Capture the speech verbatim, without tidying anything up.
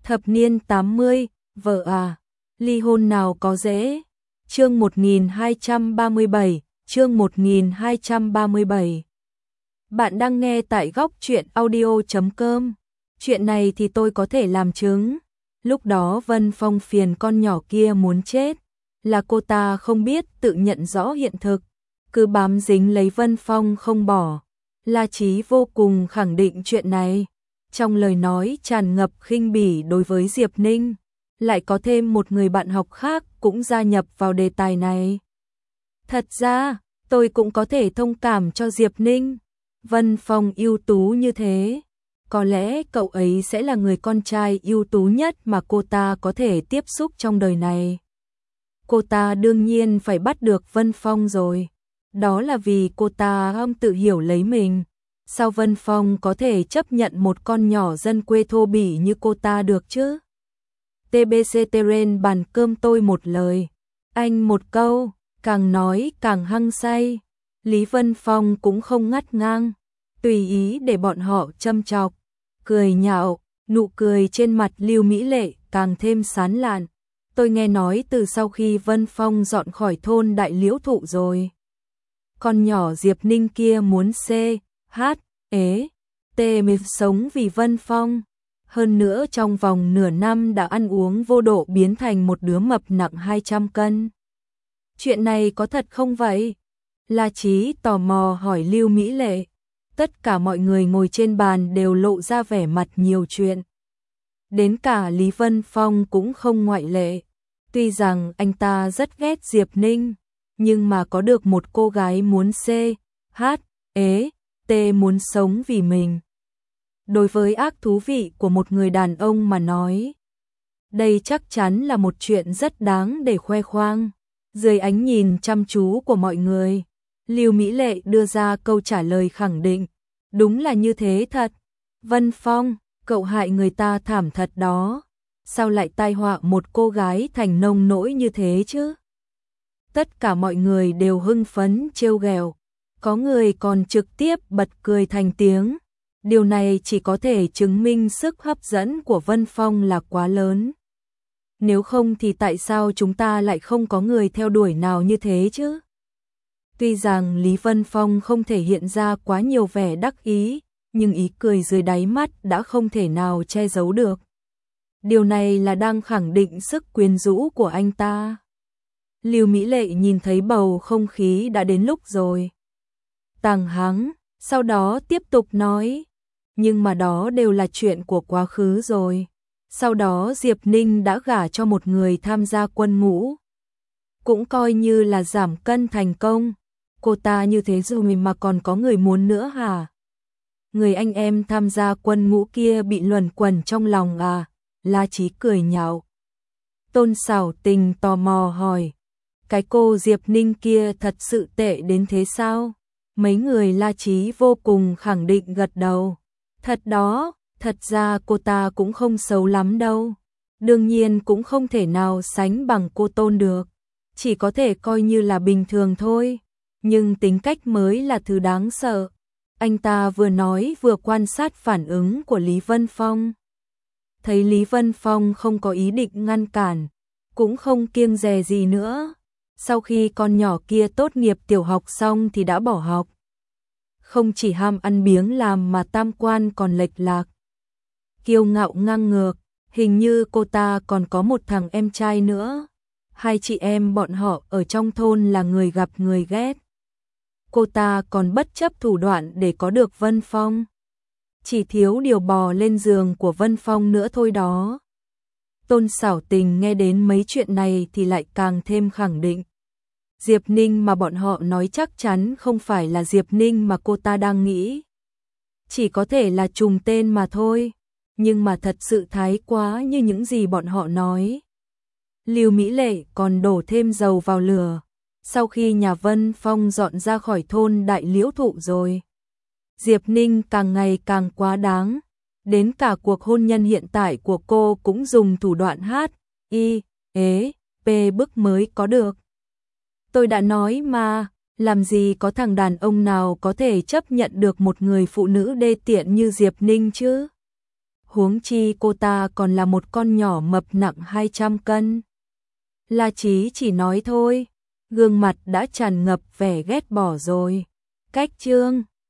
Thập niên tám mươi, vợ à, ly hôn nào có dễ. Chương một nghìn hai trăm ba mươi bảy, chương một nghìn hai trăm ba mươi bảy. Bạn đang nghe tại góc truyện audio chấm com. Chuyện này thì tôi có thể làm chứng. Lúc đó Vân Phong phiền con nhỏ kia muốn chết, là cô ta không biết tự nhận rõ hiện thực, cứ bám dính lấy Vân Phong không bỏ. La Chí vô cùng khẳng định chuyện này, trong lời nói tràn ngập khinh bỉ đối với Diệp Ninh. Lại có thêm một người bạn học khác cũng gia nhập vào đề tài này. Thật ra, tôi cũng có thể thông cảm cho Diệp Ninh. Vân Phong ưu tú như thế, có lẽ cậu ấy sẽ là người con trai ưu tú nhất mà cô ta có thể tiếp xúc trong đời này. Cô ta đương nhiên phải bắt được Vân Phong rồi. Đó là vì cô ta không tự hiểu lấy mình. Sao Vân Phong có thể chấp nhận một con nhỏ dân quê thô bỉ như cô ta được chứ? tê bê xê Terrain bàn cơm tôi một lời, anh một câu, càng nói càng hăng say. Lý Vân Phong cũng không ngắt ngang, tùy ý để bọn họ châm chọc, cười nhạo, nụ cười trên mặt Lưu Mỹ Lệ càng thêm sán lạn. Tôi nghe nói từ sau khi Vân Phong dọn khỏi thôn Đại Liễu Thụ rồi, con nhỏ Diệp Ninh kia muốn C, H, ế, T mới sống vì Vân Phong. Hơn nữa trong vòng nửa năm đã ăn uống vô độ biến thành một đứa mập nặng hai trăm cân. Chuyện này có thật không vậy? La Chí tò mò hỏi Lưu Mỹ Lệ. Tất cả mọi người ngồi trên bàn đều lộ ra vẻ mặt nhiều chuyện. Đến cả Lý Vân Phong cũng không ngoại lệ. Tuy rằng anh ta rất ghét Diệp Ninh, nhưng mà có được một cô gái muốn C, H, ế, T muốn sống vì mình. Đối với ác thú vị của một người đàn ông mà nói, đây chắc chắn là một chuyện rất đáng để khoe khoang. Dưới ánh nhìn chăm chú của mọi người, Lưu Mỹ Lệ đưa ra câu trả lời khẳng định. Đúng là như thế thật. Vân Phong, cậu hại người ta thảm thật đó. Sao lại tai họa một cô gái thành nông nỗi như thế chứ? Tất cả mọi người đều hưng phấn trêu ghẹo, có người còn trực tiếp bật cười thành tiếng. Điều này chỉ có thể chứng minh sức hấp dẫn của Vân Phong là quá lớn. Nếu không thì tại sao chúng ta lại không có người theo đuổi nào như thế chứ? Tuy rằng Lý Vân Phong không thể hiện ra quá nhiều vẻ đắc ý, nhưng ý cười dưới đáy mắt đã không thể nào che giấu được. Điều này là đang khẳng định sức quyến rũ của anh ta. Lưu Mỹ Lệ nhìn thấy bầu không khí đã đến lúc rồi. Tàng hắng, sau đó tiếp tục nói. Nhưng mà đó đều là chuyện của quá khứ rồi. Sau đó Diệp Ninh đã gả cho một người tham gia quân ngũ. Cũng coi như là giảm cân thành công. Cô ta như thế rồi mà còn có người muốn nữa hả? Người anh em tham gia quân ngũ kia bị luẩn quẩn trong lòng à? La Chí cười nhạo. Tôn Sảo Tình tò mò hỏi. Cái cô Diệp Ninh kia thật sự tệ đến thế sao? Mấy người La Chí vô cùng khẳng định gật đầu. Thật đó, thật ra cô ta cũng không xấu lắm đâu. Đương nhiên cũng không thể nào sánh bằng cô Tôn được. Chỉ có thể coi như là bình thường thôi. Nhưng tính cách mới là thứ đáng sợ. Anh ta vừa nói vừa quan sát phản ứng của Lý Vân Phong. Thấy Lý Vân Phong không có ý định ngăn cản, cũng không kiêng dè gì nữa. Sau khi con nhỏ kia tốt nghiệp tiểu học xong thì đã bỏ học. Không chỉ ham ăn biếng làm mà tam quan còn lệch lạc. Kiêu ngạo ngang ngược, hình như cô ta còn có một thằng em trai nữa. Hai chị em bọn họ ở trong thôn là người gặp người ghét. Cô ta còn bất chấp thủ đoạn để có được Vân Phong. Chỉ thiếu điều bò lên giường của Vân Phong nữa thôi đó. Tôn Sảo Tình nghe đến mấy chuyện này thì lại càng thêm khẳng định. Diệp Ninh mà bọn họ nói chắc chắn không phải là Diệp Ninh mà cô ta đang nghĩ. Chỉ có thể là trùng tên mà thôi. Nhưng mà thật sự thái quá như những gì bọn họ nói. Lưu Mỹ Lệ còn đổ thêm dầu vào lửa. Sau khi nhà Vân Phong dọn ra khỏi thôn Đại Liễu Thụ rồi, Diệp Ninh càng ngày càng quá đáng. Đến cả cuộc hôn nhân hiện tại của cô cũng dùng thủ đoạn hát, y, ế, p bức mới có được. Tôi đã nói mà, làm gì có thằng đàn ông nào có thể chấp nhận được một người phụ nữ đê tiện như Diệp Ninh chứ? huống chi cô ta còn là một con nhỏ mập nặng hai trăm cân. La Chí chỉ nói thôi, gương mặt đã tràn ngập vẻ ghét bỏ rồi. Cách chương